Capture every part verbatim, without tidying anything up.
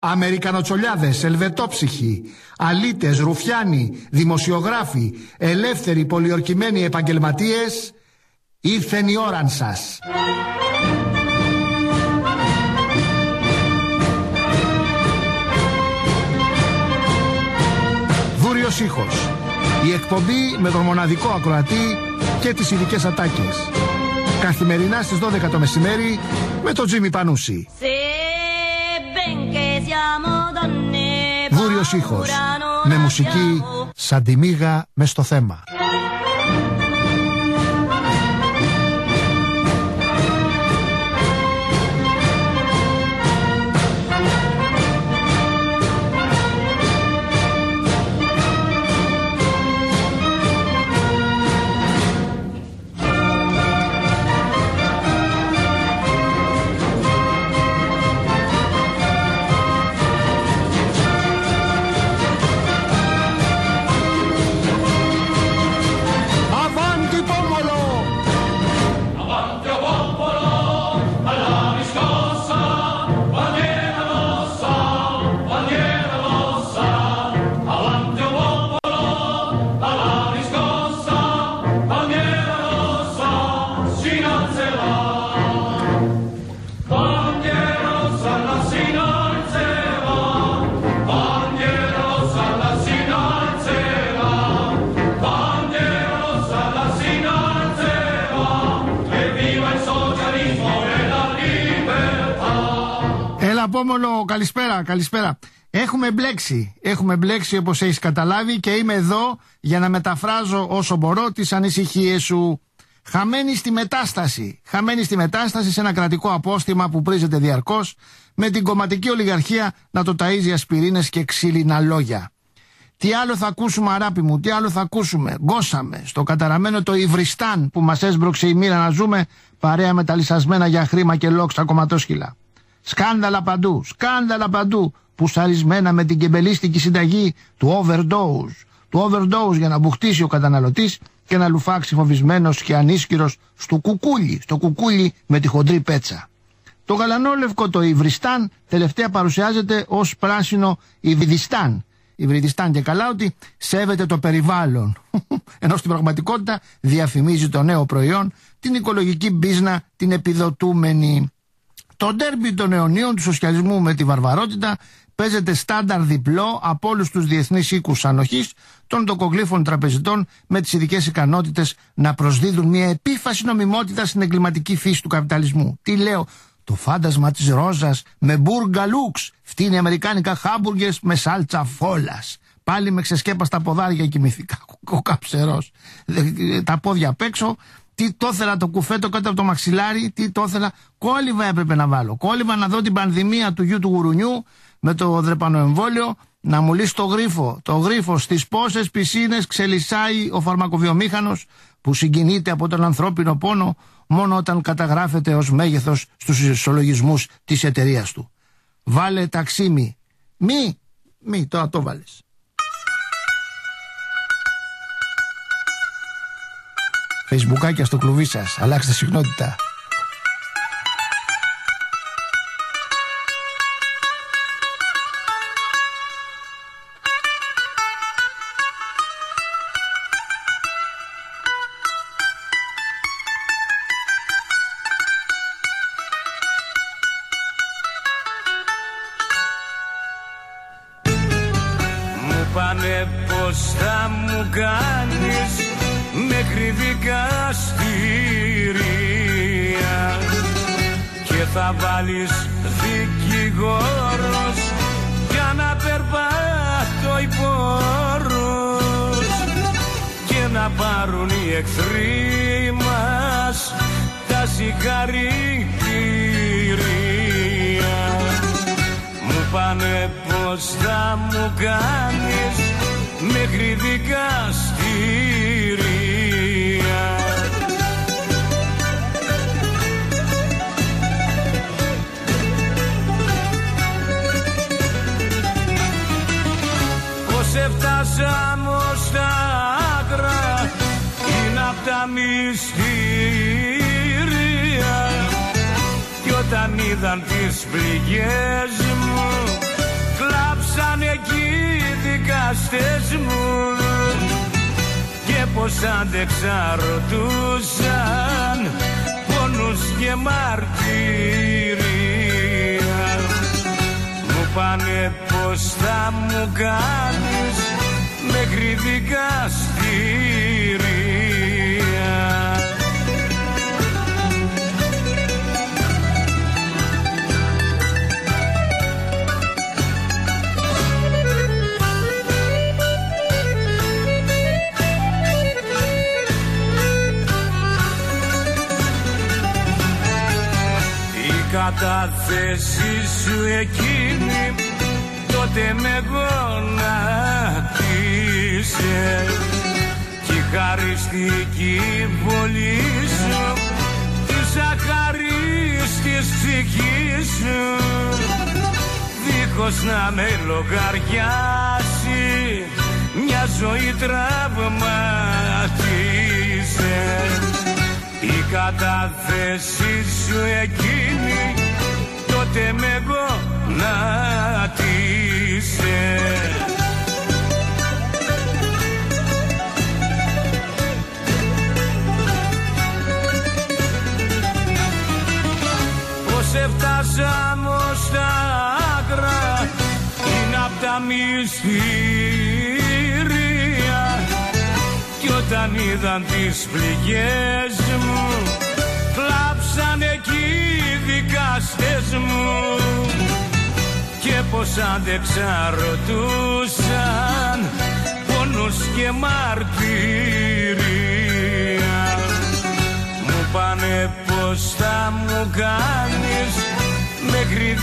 Αμερικανοτσολιάδες, ελβετόψυχοι, αλήτες, ρουφιάνοι, δημοσιογράφοι, ελεύθεροι πολιορκημένοι επαγγελματίες, ήρθεν η ώραν σας. Βούριος ήχος. Η εκπομπή με τον μοναδικό ακροατή και τις ειδικές ατάκες. Καθημερινά στις δώδεκα το μεσημέρι με τον Τζίμι Πανούση. Βούριος ήχος. Με μουσική σαν τη μύγα μες στο θέμα. Απόμονο, καλησπέρα, καλησπέρα. Έχουμε μπλέξει, έχουμε μπλέξει όπως έχεις καταλάβει και είμαι εδώ για να μεταφράζω όσο μπορώ τις ανησυχίες σου. Χαμένη στη μετάσταση, χαμένη στη μετάσταση σε ένα κρατικό απόστημα που πρίζεται διαρκώς με την κομματική ολιγαρχία να το ταΐζει ασπιρίνες και ξύλινα λόγια. Τι άλλο θα ακούσουμε αγάπη μου, τι άλλο θα ακούσουμε. Γκώσαμε στο καταραμένο το Ιβριστάν που μας έσμπρωξε η μοίρα να ζούμε παρέα με τα λυσασμένα για χρήμα και λόξα κομματόσκυλα. Σκάνδαλα παντού, σκάνδαλα παντού, πουσαρισμένα με την κεμπελίστικη συνταγή του overdose, του overdose για να μπουχτίσει ο καταναλωτής και να λουφάξει φοβισμένος και ανίσκυρος στο κουκούλι, στο κουκούλι με τη χοντρή πέτσα. Το γαλανόλευκο το Ιβριστάν τελευταία παρουσιάζεται ως πράσινο Ιβριδιστάν. Ιβριδιστάν και καλά ότι σέβεται το περιβάλλον, ενώ στην πραγματικότητα διαφημίζει το νέο προϊόν, την οικολογική μπίζνα, την επιδοτούμενη. Το ντέρμπι των αιωνίων του σοσιαλισμού με τη βαρβαρότητα παίζεται στάνταρ διπλό από όλους τους διεθνείς οίκους ανοχής των τοκογλύφων τραπεζιτών με τις ειδικές ικανότητες να προσδίδουν μια επίφαση νομιμότητα στην εγκληματική φύση του καπιταλισμού. Τι λέω, το φάντασμα της ρόζας με μπουργκα λούξ, φτύνει αμερικάνικα χάμπουργες με σάλτσα φόλας. Πάλι με ξεσκέπαστα ποδάρια κοιμηθήκα, ο καψερός, τα πόδια απ' έξω. Τι το ήθελα το κουφέτο κάτω από το μαξιλάρι, τι το ήθελα. Κόλληβα έπρεπε να βάλω. Κόλληβα να δω την πανδημία του γιου του γουρουνιού με το δρεπανοεμβόλιο να μου λύσει το γρίφο. Το γρίφο στις πόσες πισίνες ξελισσάει ο φαρμακοβιομήχανος που συγκινείται από τον ανθρώπινο πόνο μόνο όταν καταγράφεται ως μέγεθος στους ισολογισμούς της εταιρείας του. Βάλε ταξίμι. Μη, μη, τώρα το βάλες. Φεϊσμπουκάκια στο κλουβί σας, αλλάξτε συχνότητα. Μου πάνε πως θα μου κάνεις μέχρι δικαστήρια και θα βάλεις δικηγόρος για να περπάτω οι πόρους και να πάρουν οι εχθροί μας τα συγχαρητήρια. Μου πάνε πως θα μου κάνεις μέχρι δικαστήρια. Πως έφτασαμε ως τα άκρα είναι απ' τα μυστήρια κι όταν είδαν τις πληγές μου δικαστές μου και πως άντεξα ρωτούσαν πόνους και μαρτυρία. Μου πάνε πως θα μου κάνεις μέχρι δικαστήρια. Κατάθεση σου εκείνη τότε με γονάτισε κι η χαριστική βολή σου της αχαρίστης ψυχής σου δίχως να με λογαριάσει μια ζωή τραυματίσε. Η κατάθεση σου εκείνη τότε με γονάτισε. Πως έφτασαμε ως τα άκρα είναι απ' τα μυστήρια κι όταν είδαν τις πληγές μου κλάψαν εκεί οι δικαστές μου και πως άντεξα ρωτούσαν πόνους και μαρτυρία. Μου πάνε πως θα μου κάνεις μέχρι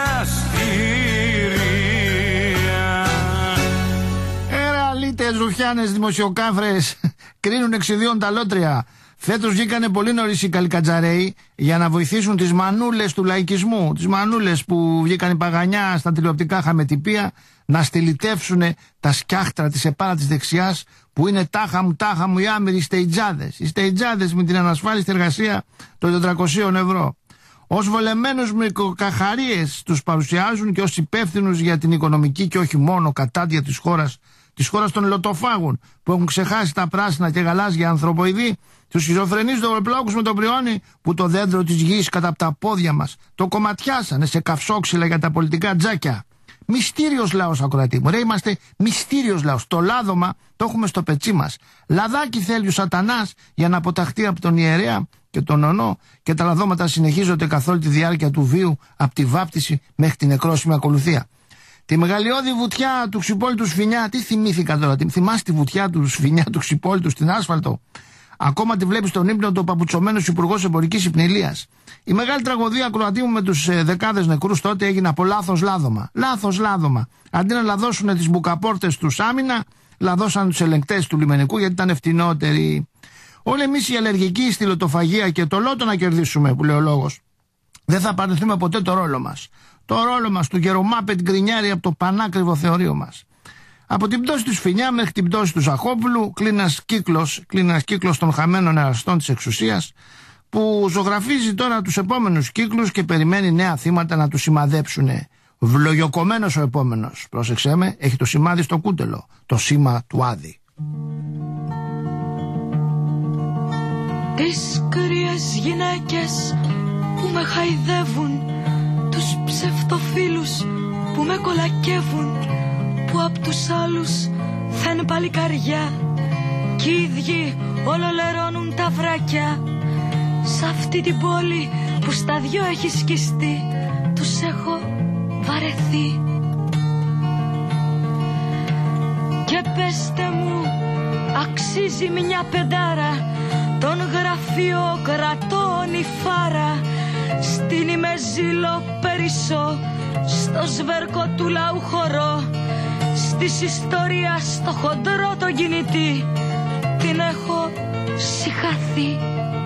δικαστήρια. Εραλίτες, ρουφιάνες, δημοσιοκάφρες κρίνουν εξιδίων τα λότρια. Φέτος βγήκανε πολύ νωρίς οι καλικατζαρέοι για να βοηθήσουν τις μανούλες του λαϊκισμού. Τις μανούλες που βγήκαν η παγανιά στα τηλεοπτικά χαμετυπία να στυλιτεύσουν τα σκιάχτρα της επάρα της δεξιάς που είναι τάχα μου τάχα μου οι άμεροι στεϊτζάδες. Οι στεϊτζάδες με την ανασφάλιστη εργασία των τετρακοσίων ευρώ. Ως βολεμένους μικροκαχαρίες τους παρουσιάζουν και ως υπεύθυνους για την οικονομική και όχι μόνο κατάντια της χώρας, της χώρας των λωτοφάγων που έχουν ξεχάσει τα πράσινα και γαλάζια ανθρωποειδή, τους σχιζοφρενείς δωροπλόκους με τον πριόνι που το δέντρο της γης κατά από τα πόδια μας το κομματιάσανε σε καυσόξυλα για τα πολιτικά τζάκια. Μυστήριος λαός, ακροατή μου. Ρε, είμαστε μυστήριος λαός. Το λάδωμα το έχουμε στο πετσί μας. Λαδάκι θέλει ο σατανάς για να αποταχτεί από τον ιερέα και τον ονό και τα λαδώματα συνεχίζονται καθ' όλη τη διάρκεια του βίου από τη βάπτιση μέχρι την νεκρόσιμη ακολουθία. Τη μεγαλειώδη βουτιά του Ξυπόλυτου Σφινιά, τι θυμήθηκα τώρα, τι θυμάσαι τη βουτιά του Σφινιά του Ξυπόλυτου στην άσφαλτο. Ακόμα τη βλέπει στον ύπνο του παπουτσωμένο υπουργό εμπορική υπνηλίας. Η μεγάλη τραγωδία, ακροατή μου, με τους ε, δεκάδες νεκρούς τότε έγινε από λάθος λάδωμα. Λάθος λάδωμα. Αντί να λαδώσουν τις μπουκαπόρτες τους άμυνα, λαδώσαν τους ελεγκτές του λιμενικού γιατί ήταν φτηνότεροι. Όλοι εμείς οι αλλεργικοί στη λωτοφαγία και το λότο να κερδίσουμε, που λέει ο λόγος, δεν θα παρνηθούμε ποτέ το ρόλο μας. Το ρόλο μας του γερομάπετ γκρινιάρη από το πανάκριβο θεωρείο μας. Από την πτώση του Σφινιά μέχρι την πτώση του Ζαχόπουλου, κλείνει ένας κύκλος, κλείνει ένας κύκλος των χαμένων εραστών της εξουσίας, που ζωγραφίζει τώρα τους επόμενους κύκλους και περιμένει νέα θύματα να τους σημαδέψουνε. Βλογιοκομμένος ο επόμενος, πρόσεξέ με, έχει το σημάδι στο κούτελο, το σήμα του Άδη. Τις κρύες γυναίκες που με χαϊδεύουν, τους ψευτοφίλους που με κολακεύουν, που απ' τους άλλους θα είναι παλικαριά κι οι ίδιοι ολολερώνουν τα βράκια. Σ' αυτή την πόλη που στα δυο έχει σκιστεί, τους έχω βαρεθεί. Και πέστε μου, αξίζει μια πεντάρα τον γραφειοκρατών η φάρα, στην ημεζήλο περισσό, στο σβέρκο του λαού χορό, στις ιστορίας στο χοντρό το κινητή, την έχω συχαθεί.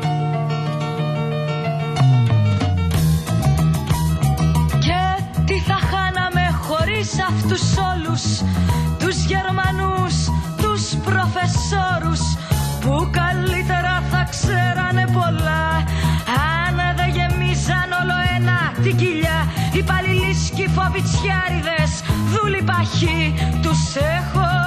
Και τι θα χάναμε χωρίς αυτούς όλους τους Γερμανούς, τους προφεσόρους, που καλύτερα θα ξέρανε πολλά αν δεν γεμίζαν όλο ένα την κοιλιά. Οι παλιλίσκοι φοβιτσιάριδες, δούλοι παχοί, τους έχω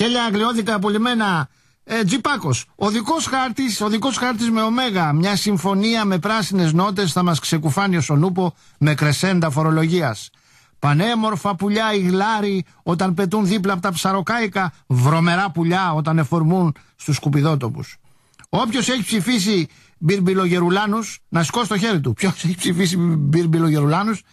χέλια αγριώδικα απολυμμένα. Ε, Τζιπάκος, ο δικός χάρτης, ο δικός χάρτης με ωμέγα, μια συμφωνία με πράσινες νότες θα μας ξεκουφάνει ο Σονούπο με κρεσέντα φορολογίας. Πανέμορφα πουλιά οι γλάροι όταν πετούν δίπλα από τα ψαροκάικα, βρωμερά πουλιά όταν εφορμούν στους σκουπιδότοπους. Όποιος έχει ψηφίσει μπιρμπιλογερουλάνους, να σηκώσει το χέρι του. Ποιος έχει ψηφίσει μπιρμπιλογερουλάνους,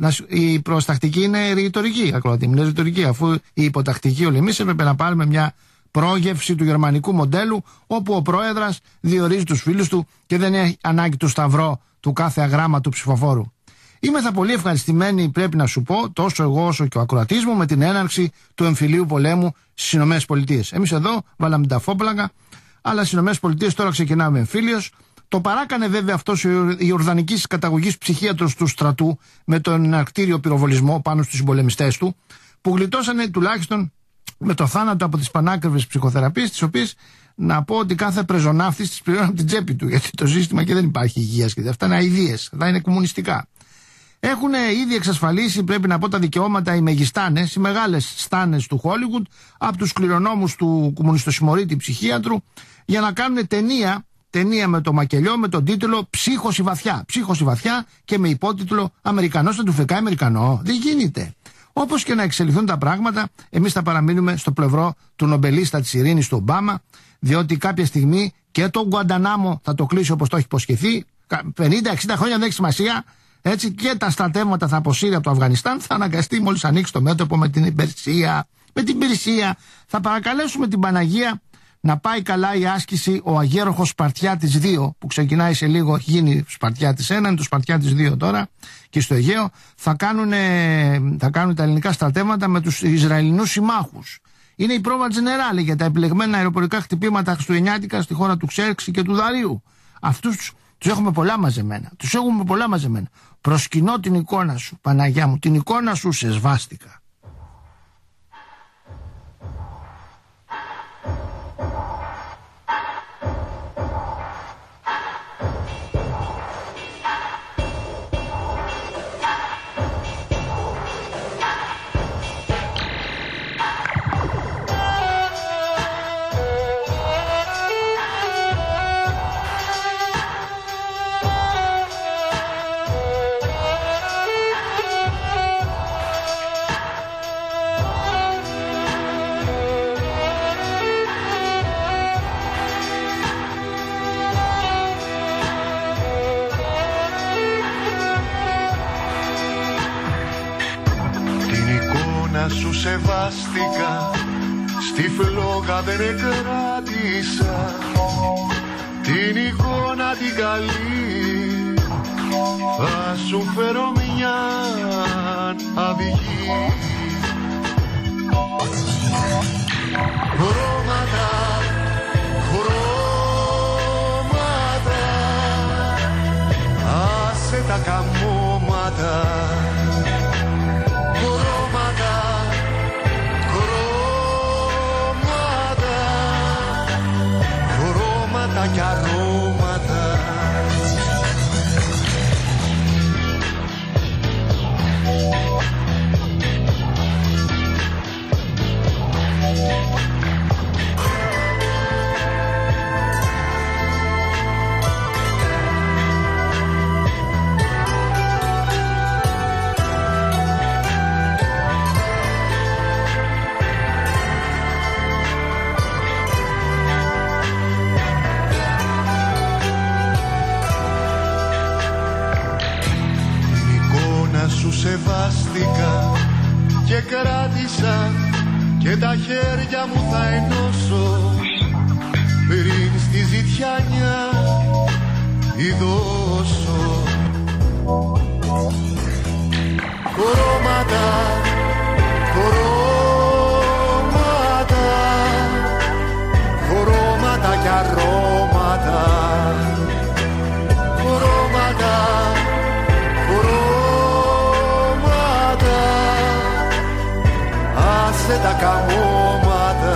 η προστακτική είναι ρητορική, ακροατή, είναι ρητορική, αφού η υποτακτική όλοι εμείς έπρεπε να πάρουμε μια πρόγευση του γερμανικού μοντέλου, όπου ο πρόεδρας διορίζει τους φίλους του και δεν έχει ανάγκη του σταυρό του κάθε αγράμμα του ψηφοφόρου. Είμαι θα πολύ ευχαριστημένη, πρέπει να σου πω, τόσο εγώ όσο και ο ακροατής μου, με την έναρξη του εμφυλίου πολέμου στις ΗΠΑ. Εμείς εδώ βάλαμε τα φόπλαγα, αλλά στις ΗΠΑ τώρα ξεκινάμε εμφύλιος. Το παράκανε βέβαια αυτός ο ιορδανικής καταγωγής ψυχίατρος του στρατού με τον εναρκτήριο πυροβολισμό πάνω στους συμπολεμιστές του, που γλιτώσανε τουλάχιστον με το θάνατο από τις πανάκριβες ψυχοθεραπείες, τις οποίες να πω ότι κάθε πρεζοναύτης τις πληρώνει από την τσέπη του, γιατί το σύστημα και δεν υπάρχει υγείας και αυτά είναι αηδίες, αυτά είναι κομμουνιστικά. Έχουν ήδη εξασφαλίσει, πρέπει να πω, τα δικαιώματα οι μεγιστάνες, οι μεγάλες στάνες του Χόλιγουντ, από τους κληρονόμους του κομμουνιστοσημωρίτη ψυχίατρου, για να κάνουν ταινία, ταινία με το μακελιό, με τον τίτλο «Ψύχωση βαθιά». Ψύχωση βαθιά και με υπότιτλο «Αμερικανός θα του φεκάει Αμερικανό». Δεν γίνεται. Όπως και να εξελιχθούν τα πράγματα, εμείς θα παραμείνουμε στο πλευρό του νομπελίστα της ειρήνης του Ομπάμα, διότι κάποια στιγμή και το Γκουαντανάμο θα το κλείσει όπως το έχει υποσχεθεί, πενήντα εξήντα χρόνια δεν έχει σημασία, έτσι, και τα στρατεύματα θα αποσύρει από το Αφγανιστάν, θα αναγκαστεί μόλις ανοίξει το μέτωπο με την Περσία. Με την Περσία θα παρακαλέσουμε την Παναγία να πάει καλά η άσκηση ο αγέροχος Σπαρτιάτης δύο, που ξεκινάει σε λίγο, έχει γίνει Σπαρτιάτης ένα, είναι το Σπαρτιάτης δύο τώρα, και στο Αιγαίο θα κάνουν, θα κάνουν τα ελληνικά στρατεύματα με τους Ισραηλινούς συμμάχους. Είναι η πρόβα τζενεράλη για τα επιλεγμένα αεροπορικά χτυπήματα χριστουγεννιάτικα στη χώρα του Ξέρξη και του Δαρίου. Αυτούς τους έχουμε πολλά μαζεμένα. Τους έχουμε πολλά μαζεμένα. Προσκυνώ την εικόνα σου, Παναγιά μου, την εικόνα σου σε σβάστηκα. Σου σεβάστηκα, στη φλόγα δεν κράτησα την εικόνα την καλή, θα σου φέρω μια αυγή. Χρώματα, χρώματα, άσε τα καμώματα. Και αρώματα. Σεβάστηκα και κράτησα και τα χέρια μου θα ενώσω πριν στη ζητιάνια ειδώσω. Χρώματα, χρώματα, χρώματα και αρώματα. Χρώματα, άσε τα καμώματα.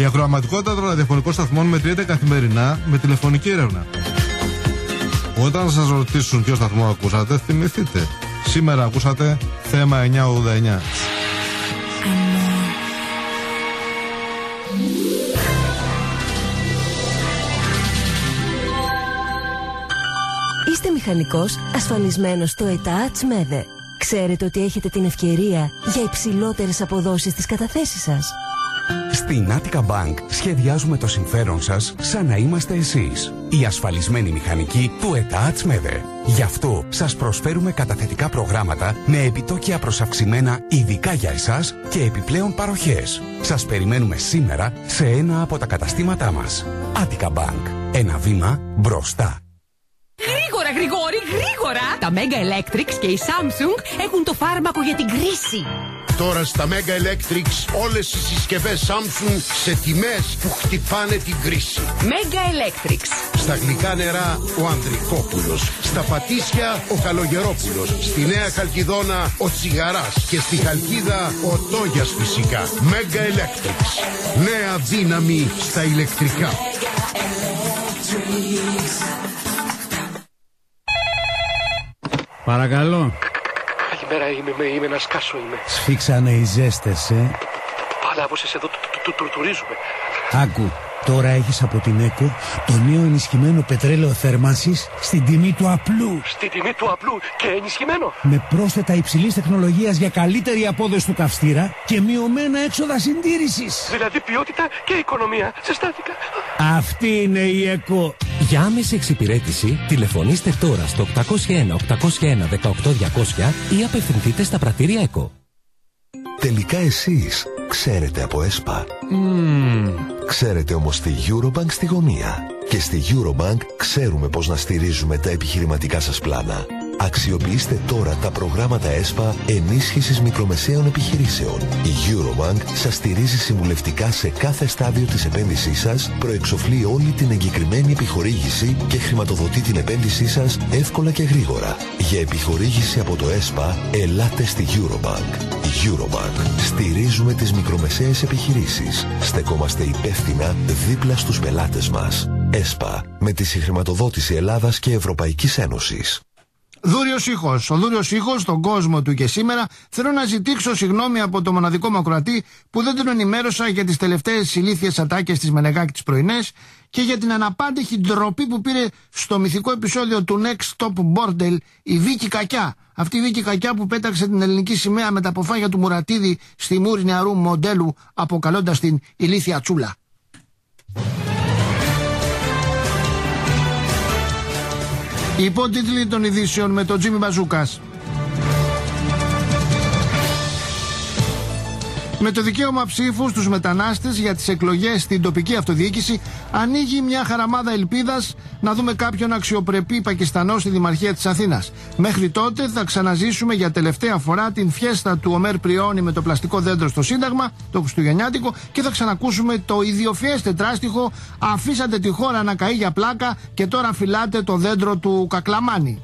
Η ακροαματικότητα των ραδιοφωνικών σταθμών μετριέται καθημερινά με τηλεφωνική έρευνα. Όταν σας ρωτήσουν ποιο σταθμό ακούσατε, θυμηθείτε. Σήμερα ακούσατε θέμα εννιακόσια ογδόντα εννιά. Είστε μηχανικός ασφαλισμένος στο ΕΤΑ Τσμέδε. Ξέρετε ότι έχετε την ευκαιρία για υψηλότερες αποδόσεις στις καταθέσεις σας. Στην Attica Bank σχεδιάζουμε το συμφέρον σας σαν να είμαστε εσείς, οι ασφαλισμένοι μηχανικοί του ΕΤΑ Τσμέδε. Γι' αυτό σας προσφέρουμε καταθετικά προγράμματα με επιτόκια προσαυξημένα ειδικά για εσάς και επιπλέον παροχές. Σας περιμένουμε σήμερα σε ένα από τα καταστήματά μας. Attica Bank. Ένα βήμα μπροστά. Γρήγορα, Γρηγόρη, γρήγορα! Τα Mega Electrics και η Samsung έχουν το φάρμακο για την κρίση. Τώρα στα Mega Electrics όλες οι συσκευές Samsung σε τιμές που χτυπάνε την κρίση. Mega Electrics. Στα γλυκά νερά ο Ανδρικόπουλος, στα πατήσια ο Καλογερόπουλος, στη Νέα Χαλκιδόνα ο Τσιγαράς και στη Χαλκίδα ο Τόγιας φυσικά. Mega Electrics. Νέα δύναμη στα ηλεκτρικά. Παρακαλώ. Καλημέρα, είμαι, είμαι ένα σκάσο είμαι. Σφίξανε οι ζέστες, ε. Πάλα, όπως εσείς εδώ τουρίζουμε. Άκου, τώρα έχεις από την ΕΚΟ το νέο ενισχυμένο πετρέλαιο θέρμανσης στην τιμή του απλού. Στην τιμή του απλού και ενισχυμένο. Με πρόσθετα υψηλής τεχνολογίας για καλύτερη απόδοση του καυστήρα και μειωμένα έξοδα συντήρησης. Δηλαδή ποιότητα και οικονομία. Ζεστάθηκα. Αυτή είναι η ΕΚΟ. Για άμεση εξυπηρέτηση, τηλεφωνήστε τώρα στο οκτακόσια ένα οκτακόσια ένα δεκαοκτώ διακόσια ή απευθυνθείτε στα πρατήρια ΕΚΟ. Τελικά εσείς ξέρετε από ΕΣΠΑ. Mm. Ξέρετε όμως τη Eurobank στη γωνία. Και στη Eurobank ξέρουμε πώς να στηρίζουμε τα επιχειρηματικά σας πλάνα. Αξιοποιήστε τώρα τα προγράμματα ΕΣΠΑ ενίσχυσης μικρομεσαίων επιχειρήσεων. Η Eurobank σας στηρίζει συμβουλευτικά σε κάθε στάδιο της επένδυσής σας, προεξοφλεί όλη την εγκεκριμένη επιχορήγηση και χρηματοδοτεί την επένδυσή σας εύκολα και γρήγορα. Για επιχορήγηση από το ΕΣΠΑ, ελάτε στη Eurobank. Eurobank. Στηρίζουμε τις μικρομεσαίες επιχειρήσεις. Στεκόμαστε υπεύθυνα δίπλα στους πελάτες μας. ΕΣΠΑ. Με τη συγχρηματοδότηση Ελλάδας και Ευρωπαϊκής Ένωσης. Δούριος ήχος. Ο δούριος ήχος στον κόσμο του και σήμερα. Θέλω να ζητήσω συγγνώμη από το μοναδικό μου ακροατή που δεν τον ενημέρωσα για τις τελευταίες ηλίθιες ατάκες της Μενεγάκη τις πρωινές και για την αναπάντεχη ντροπή που πήρε στο μυθικό επεισόδιο του Next Top Bordel η Βίκη Κακιά. Αυτή η Βίκη Κακιά που πέταξε την ελληνική σημαία με τα αποφάγια του Μουρατίδη στη μούρη νεαρού μοντέλου, αποκαλώντας την ηλίθια τσούλα. Οι υπότιτλοι των ειδήσεων με τον Τζίμι Μπαζούκας. Με το δικαίωμα ψήφου στους μετανάστες για τις εκλογές στην τοπική αυτοδιοίκηση ανοίγει μια χαραμάδα ελπίδας να δούμε κάποιον αξιοπρεπή Πακιστανό στη Δημαρχία της Αθήνας. Μέχρι τότε θα ξαναζήσουμε για τελευταία φορά την φιέστα του Ομέρ Πριώνη με το πλαστικό δέντρο στο Σύνταγμα, το Χριστουγεννιάτικο, και θα ξανακούσουμε το ιδιοφιές τετράστιχο «Αφήσατε τη χώρα να καεί για πλάκα και τώρα φυλάτε το δέντρο του Κακλαμάνη».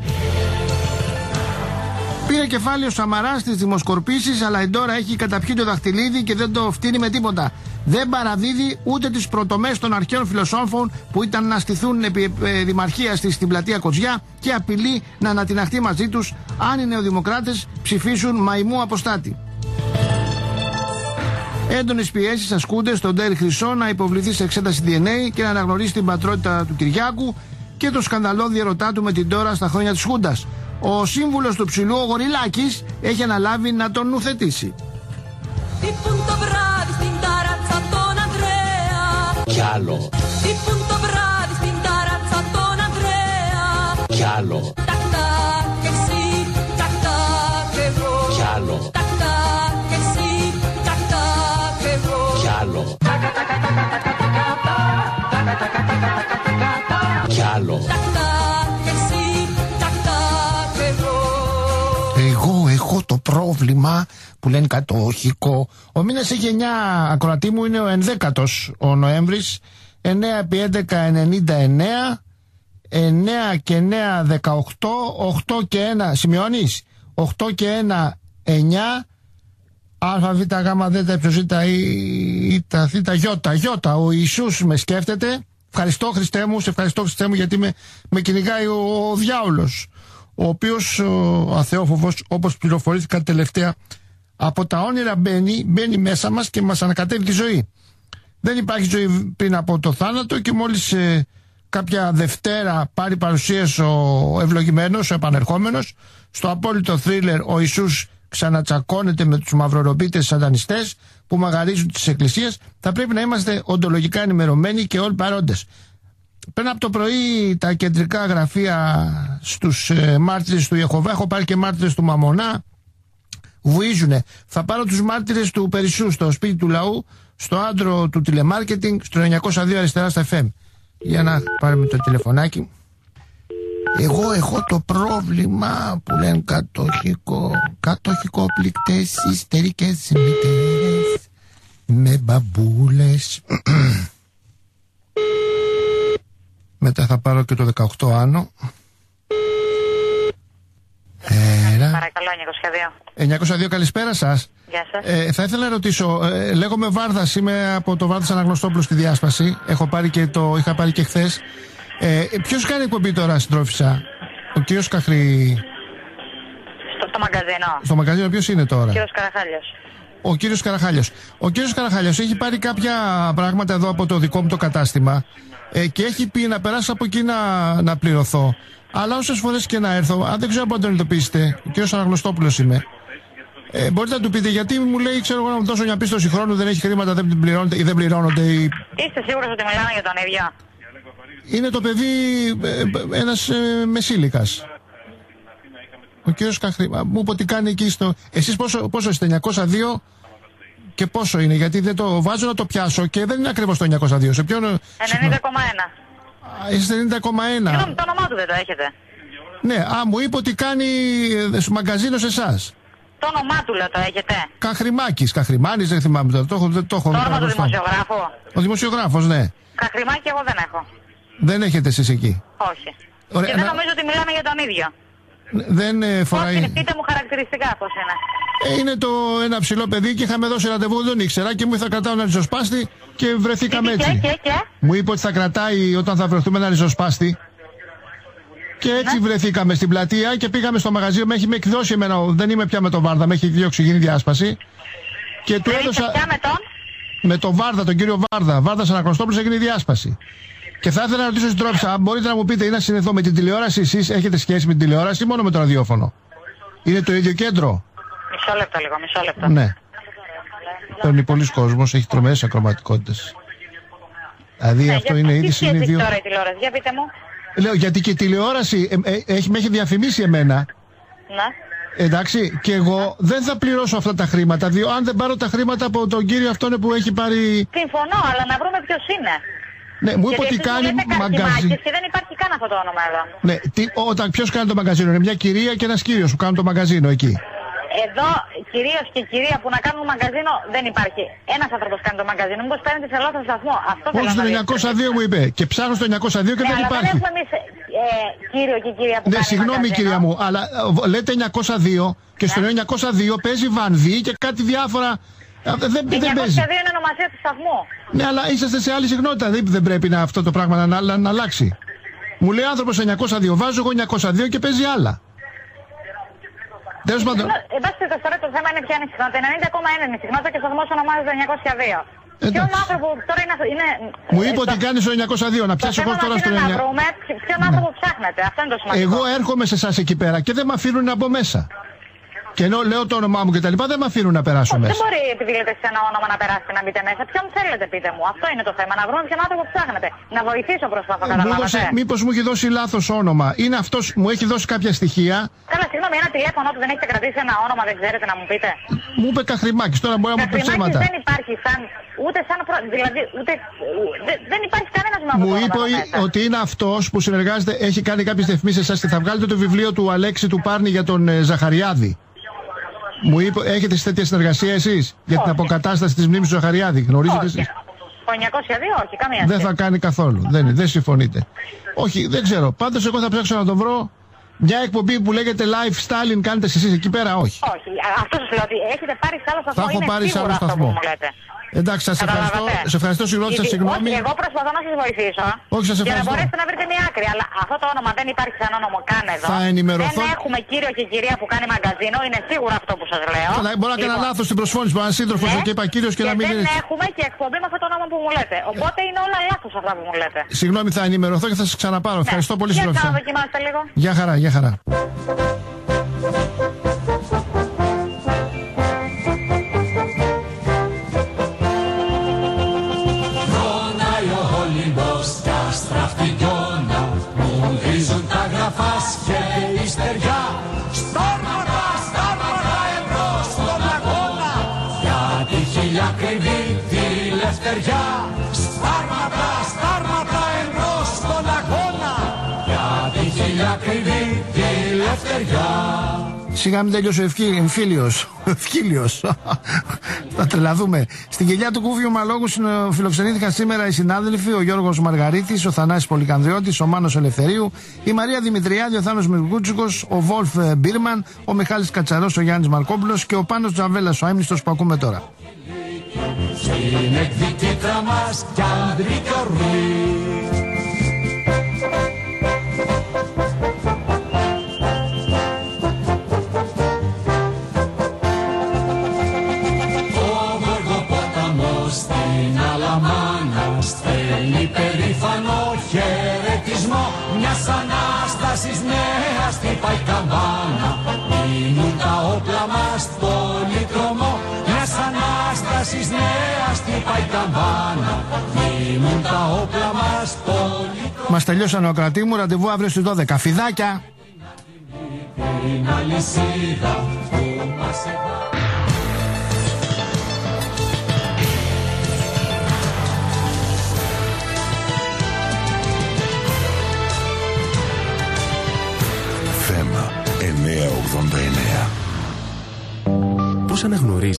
Πήρε κεφάλι ο Σαμαράς στις δημοσκορπίσεις, αλλά η Ντόρα έχει καταπιεί το δαχτυλίδι και δεν το φτύνει με τίποτα. Δεν παραδίδει ούτε τις πρωτομές των αρχαίων φιλοσόφων που ήταν να στηθούν επί ε, δημαρχίας της στην πλατεία Κοτζιά και απειλεί να ανατιναχτεί μαζί τους αν οι νεοδημοκράτες ψηφίσουν μαϊμού αποστάτη. Έντονες πιέσεις ασκούνται στον Ντέρι Χρυσό να υποβληθεί σε εξέταση ντι εν έι και να αναγνωρίσει την πατρότητα του Κυριάκου και το σκανδαλώδη ερωτά του με την Ντόρα στα χρόνια της Χούντας. Ο σύμβουλος του ψηλού, ο Γοριλάκης, έχει αναλάβει να τον νουθετήσει. Κι άλλο. Κι άλλο. Κι άλλο. Κι άλλο. Κι άλλο. Εγώ έχω το πρόβλημα που λένε κατοχικό. Ο μήνας έχει εννιά, ακροατή μου είναι ο ενδέκατος ο Νοέμβρης. Εννέα επί έντεκα ενενήντα εννέα, εννέα και εννέα δεκαοκτώ, οκτώ και ένα, σημειώνεις, οκτώ και ένα εννιά, Α, Β, Γ, Δ, Ε, Ζ, Ι, Θ, Ι, Ι. Ο Ιησούς με σκέφτεται. Ευχαριστώ, Χριστέ μου, σε ευχαριστώ, Χριστέ μου, γιατί με, με κυνηγάει ο, ο διάολος, ο οποίος ο αθεόφοβος, όπως πληροφορήθηκα τελευταία, από τα όνειρα μπαίνει, μπαίνει μέσα μας και μας ανακατεύει τη ζωή. Δεν υπάρχει ζωή πριν από το θάνατο και μόλις ε, κάποια Δευτέρα πάρει παρουσίαση ο ευλογημένος, ο επανερχόμενος, στο απόλυτο θρίλερ ο Ιησούς ξανατσακώνεται με τους μαυρορομπίτες σαντανιστές που μαγαρίζουν τις εκκλησίες. Θα πρέπει να είμαστε οντολογικά ενημερωμένοι και όλοι παρόντες. Πριν από το πρωί τα κεντρικά γραφεία στους ε, μάρτυρες του Ιεχωβά, έχω πάρει και μάρτυρες του Μαμονά, βουίζουνε. Θα πάρω τους μάρτυρες του Περισσού στο σπίτι του λαού, στο άντρο του τηλεμάρκετινγκ, στο εννιακόσια δύο αριστερά στα εφ εμ. Για να πάρουμε το τηλεφωνάκι. Εγώ έχω το πρόβλημα που λένε κατοχικό, κατοχικόπληκτες ιστερικές μητέρες με μπαμπούλες. Μετά θα πάρω και το δεκαοκτώ άνω. Έλα. Παρακαλώ, εννιακόσια δύο. εννιακόσια δύο, καλησπέρα σας. Γεια σας. Ε, θα ήθελα να ρωτήσω, ε, λέγομαι Βάρδας, είμαι από το Βάρδας Αναγνωστόπουλο στη Διάσπαση. Έχω πάρει και το, είχα πάρει και χθες. Ε, ποιος κάνει εκπομπή τώρα, συντρόφισσα? Ο κύριος Καχρή. Στο το μαγκαζίνο. Στο μαγκαζίνο ποιος είναι τώρα? Ο κύριος Καραχάλιος. Ο κύριος Καραχάλιος. Ο κύριος Καραχάλιος έχει πάρει κάποια πράγματα εδώ από το δικό μου το κατάστημα ε, και έχει πει να περάσω από εκεί να, να πληρωθώ. Αλλά όσες φορές και να έρθω, αν δεν ξέρω αν μπορείτε να το πείσετε, ο κύριος Αναγνωστόπουλος είμαι. Ε, μπορείτε να του πείτε, γιατί μου λέει, ξέρω εγώ, να μου δώσω μια πίστοση χρόνου, δεν έχει χρήματα, δεν πληρώνονται ή δεν πληρώνονται. Ή... Είστε σίγουρος ότι μιλάμε για τον ίδιο? Είναι το παιδί ε, ένας ε, μεσήλικας. Ο κύριος Καχρή, μου είπε ότι κάνει εκεί στο... Εσείς πόσο, πόσο είστε, εννιακόσια δύο και πόσο είναι, γιατί δεν το βάζω να το πιάσω και δεν είναι ακριβώς το εννιακόσια δύο. Σε ποιον... ενενήντα κόμμα ένα. Είστε ενενήντα κόμμα ένα. Συγγνώμη, το όνομά του δεν το έχετε? Ναι, α, μου είπε ότι κάνει ε, μαγκαζίνο σε εσάς. Το όνομά του λέω το έχετε? Καχρημάκης, Καχρημάνης, δεν θυμάμαι τώρα. Το, το, το, το όνομα του δημοσιογράφου? Ο δημοσιογράφος, ναι. Καχρημάκη εγώ δεν έχω. Δεν έχετε εσείς εκεί? Όχι. Ωραία, και δεν να... νομίζω ότι μιλάμε για τον ίδιο. Δεν ε, φοράει... Πώς είναι, πείτε μου χαρακτηριστικά πώς είναι. Ε, είναι το ένα ψηλό παιδί και είχαμε δώσει ραντεβού, δεν ήξερα και μου θα κρατάω ένα ριζοσπάστη και βρεθήκαμε και, έτσι. Και, και, και. Μου είπε ότι θα κρατάει όταν θα βρεθούμε ένα ριζοσπάστη. Και έτσι ναι. βρεθήκαμε στην πλατεία και πήγαμε στο μαγαζί. Με έχει με εκδώσει εμένα, δεν είμαι πια με τον Βάρδα, με έχει διώξει, γίνει διάσπαση. Και του έδωσα. Πια με τον? Με τον Βάρδα, τον κύριο Βάρδα. Βάρδας Αναγνωστόπουλος, έγινε διάσπαση. Και θα ήθελα να ρωτήσω στην τρόφισσα, μπορείτε να μου πείτε, είναι να συνδεθώ με την τηλεόραση, εσείς έχετε σχέση με την τηλεόραση ή μόνο με το ραδιόφωνο? Είναι το ίδιο κέντρο? Μισό λεπτό λίγο, μισό λεπτό. Ναι. Παίρνει πολλοί κόσμος, έχει τρομερές ακροματικότητες. Δηλαδή ναι, αυτό για, είναι ήδη είναι δύο. Τώρα η τηλεόραση, για πείτε μου. Λέω, γιατί και η τηλεόραση ε, ε, έχει, με έχει διαφημίσει εμένα. Ναι. Εντάξει, και εγώ δεν θα πληρώσω αυτά τα χρήματα, διότι αν δεν πάρω τα χρήματα από τον κύριο αυτόν που έχει πάρει... Συμφωνώ, αλλά να βρούμε ποιος είναι. Ναι, μου είπε ότι κάνει μαγκαζίνο. Και δεν υπάρχει καν αυτό το όνομα εδώ. Ναι, τι, όταν ποιος κάνει το μαγκαζίνο? Είναι μια κυρία και ένας κύριος που κάνουν το μαγκαζίνο εκεί. Εδώ κυρίως και κυρία που να κάνουν μαγκαζίνο δεν υπάρχει. Ένας άνθρωπος κάνει το μαγκαζίνο. Μήπως παίρνετε σε λάθος σταθμό? Αυτό θέλω να στο εννιακόσια δύο μου είπε. Και ψάχνω στο εννιακόσια δύο και ναι, δεν αλλά υπάρχει. Δεν έχουμε εμείς ε, κύριο και κυρία που ναι, κάνει συγγνώμη μαγκαζίνο. κυρία μου, αλλά ε, λέτε εννιακόσια δύο και στο ναι. εννιακόσια δύο παίζει βανδύ και κάτι διάφορα. Δεν, δεν εννιακόσια δύο είναι ονομασία του σταθμού. Ναι, αλλά είσαστε σε άλλη συχνότητα. Δεν, δεν πρέπει να, αυτό το πράγμα να, να, να αλλάξει. Μου λέει άνθρωπος εννιακόσια δύο, βάζω εγώ εννιακόσια δύο και παίζει άλλα. Τέλος πάντων. Εν πάση περιπτώσει, τώρα το θέμα είναι ποια είναι η συχνότητα. ενενήντα κόμμα ένα είναι η συχνότητα και ο σταθμός ονομάζεται εννιακόσια δύο. Ποιον άνθρωπο τώρα είναι. είναι Μου είπε ότι κάνει στο εννιακόσια δύο, να πιάσω εγώ τώρα στο εννιακόσια δύο. Να βρούμε ποιον άνθρωπο ψάχνετε. Αυτό είναι το σημαντικό. Εγώ έρχομαι σε εσάς εκεί πέρα και δεν με αφήνουν να μπω μέσα. Και ενώ λέω το όνομά μου και τα λοιπά, δεν με αφήνουν να περάσω όχι, μέσα. Δεν μπορεί επειδή λέτε σε ένα όνομα να περάσετε να μπείτε μέσα. Ποιον θέλετε, πείτε μου. Αυτό είναι το θέμα. Να βρούμε ποιον άνθρωπο ψάχνετε. Να βοηθήσω προσπαθώ, καταλάβατε. Μήπως μου έχει δώσει λάθος όνομα. Είναι αυτός, μου έχει δώσει κάποια στοιχεία. Καλά, συγγνώμη, ένα τηλέφωνο του δεν έχετε κρατήσει ένα όνομα, δεν ξέρετε να μου πείτε. Μου είπε Καχρημάκης, τώρα μπορεί να μου πει ψέματα. Δεν υπάρχει σαν. Ούτε σαν. Προ... Δηλαδή, ούτε. Δεν υπάρχει κανένα με αυτό. Μου είπε ότι είναι αυτός που συνεργάζεται, έχει κάνει κάποιες διαφημίσεις εσάς και θα βγάλετε το βιβλίο του Αλέξη του Πάρνη για τον ε, Ζαχαριάδη. Μου είπε, έχετε τέτοια συνεργασία εσείς για την αποκατάσταση της μνήμης του Ζαχαριάδη? Γνωρίζετε εσείς? Το εννιακόσια δύο, όχι, καμία δεν θα κάνει καθόλου. Δεν, δεν συμφωνείτε. Όχι, δεν ξέρω. Πάντως εγώ θα ψάξω να τον βρω Μια εκπομπή που λέγεται Live Stalin κάνετε εσείς εκεί πέρα, όχι. Όχι. Αυτό σας λέω ότι έχετε πάρει σε άλλο σταθμό. Θα έχω είναι πάρει σε άλλο αυτό σταθμό. που μου λέτε. Εντάξει, σας ευχαριστώ. Σε ευχαριστώ, συγγνώμη, σας συγγνώμη. Όχι, εγώ προσπαθώ να σας βοηθήσω. Όχι, σας για να ευχαριστώ. μπορέσετε να βρείτε μια άκρη. Αλλά αυτό το όνομα δεν υπάρχει σαν όνομα καν εδώ. Θα ενημερωθώ. Δεν έχουμε κύριο και κυρία που κάνει μαγκαζίνο. Είναι σίγουρο αυτό που σας λέω. Καλά, μπορώ να κάνω Λοιπόν, λάθος στην προσφώνηση που ένα σύντροφος ναι, και είπα κύριος και, και να μην δεν είναι. έχουμε και εκπομπή με αυτό το όνομα που μου λέτε. Οπότε είναι όλα λάθος αυτά που μου λέτε. Συγγνώμη, θα ενημερωθώ και θα σας ξαναπάρω. Ναι. Ευχαριστώ πολύ, Για συγγνώμη. να δοκιμάσετε λίγο. Γεια χαρά, γεια χαρά. Και η στεριά στάρματα, στάρματα εμπρός στον αγώνα για τη χιλιά κρυβή τη λευτεριά. Στάρματα, στάρματα εμπρός στον αγώνα για τη χιλιά κρυβή τη λευτεριά. Σιγά μην τέλειωσε ο εμφύλιος. Ευκύλιος. Θα τρελαθούμε. Στην κοιλιά του Κούφιου Μαλόγου φιλοξενήθηκαν σήμερα οι συνάδελφοι ο Γιώργος Μαργαρίτης, ο Θανάσης Πολυκανδριώτης, ο Μάνος Ελευθερίου, η Μαρία Δημητριάδη, ο Θάνος Μυρκούτσικος, ο Βόλφ Μπίρμαν, ο Μιχάλης Κατσαρός, ο Γιάννης Μαρκόπουλος και ο Πάνος Τζαβέλας, ο έμνηστος που ακούμε τώρα. Στην εκδικήτρα μας κι αντρικά ρουλή. Στέλνει περήφανο χαιρετισμό μιας Ανάστασης νέας χτυπάει καμπάνα. Μείνουν τα όπλα μας πολυτρωμό μιας Ανάστασης νέας χτυπάει καμπάνα. Μείνουν τα όπλα μας πολυτρωμό. Μας τελειώσαν ο κρατή μου, ραντεβού αύριο στις δώδεκα. Φιδάκια! Την αλυσίδα που μας εννιακόσια ογδόντα εννέα. Πώς αναγνωρίζει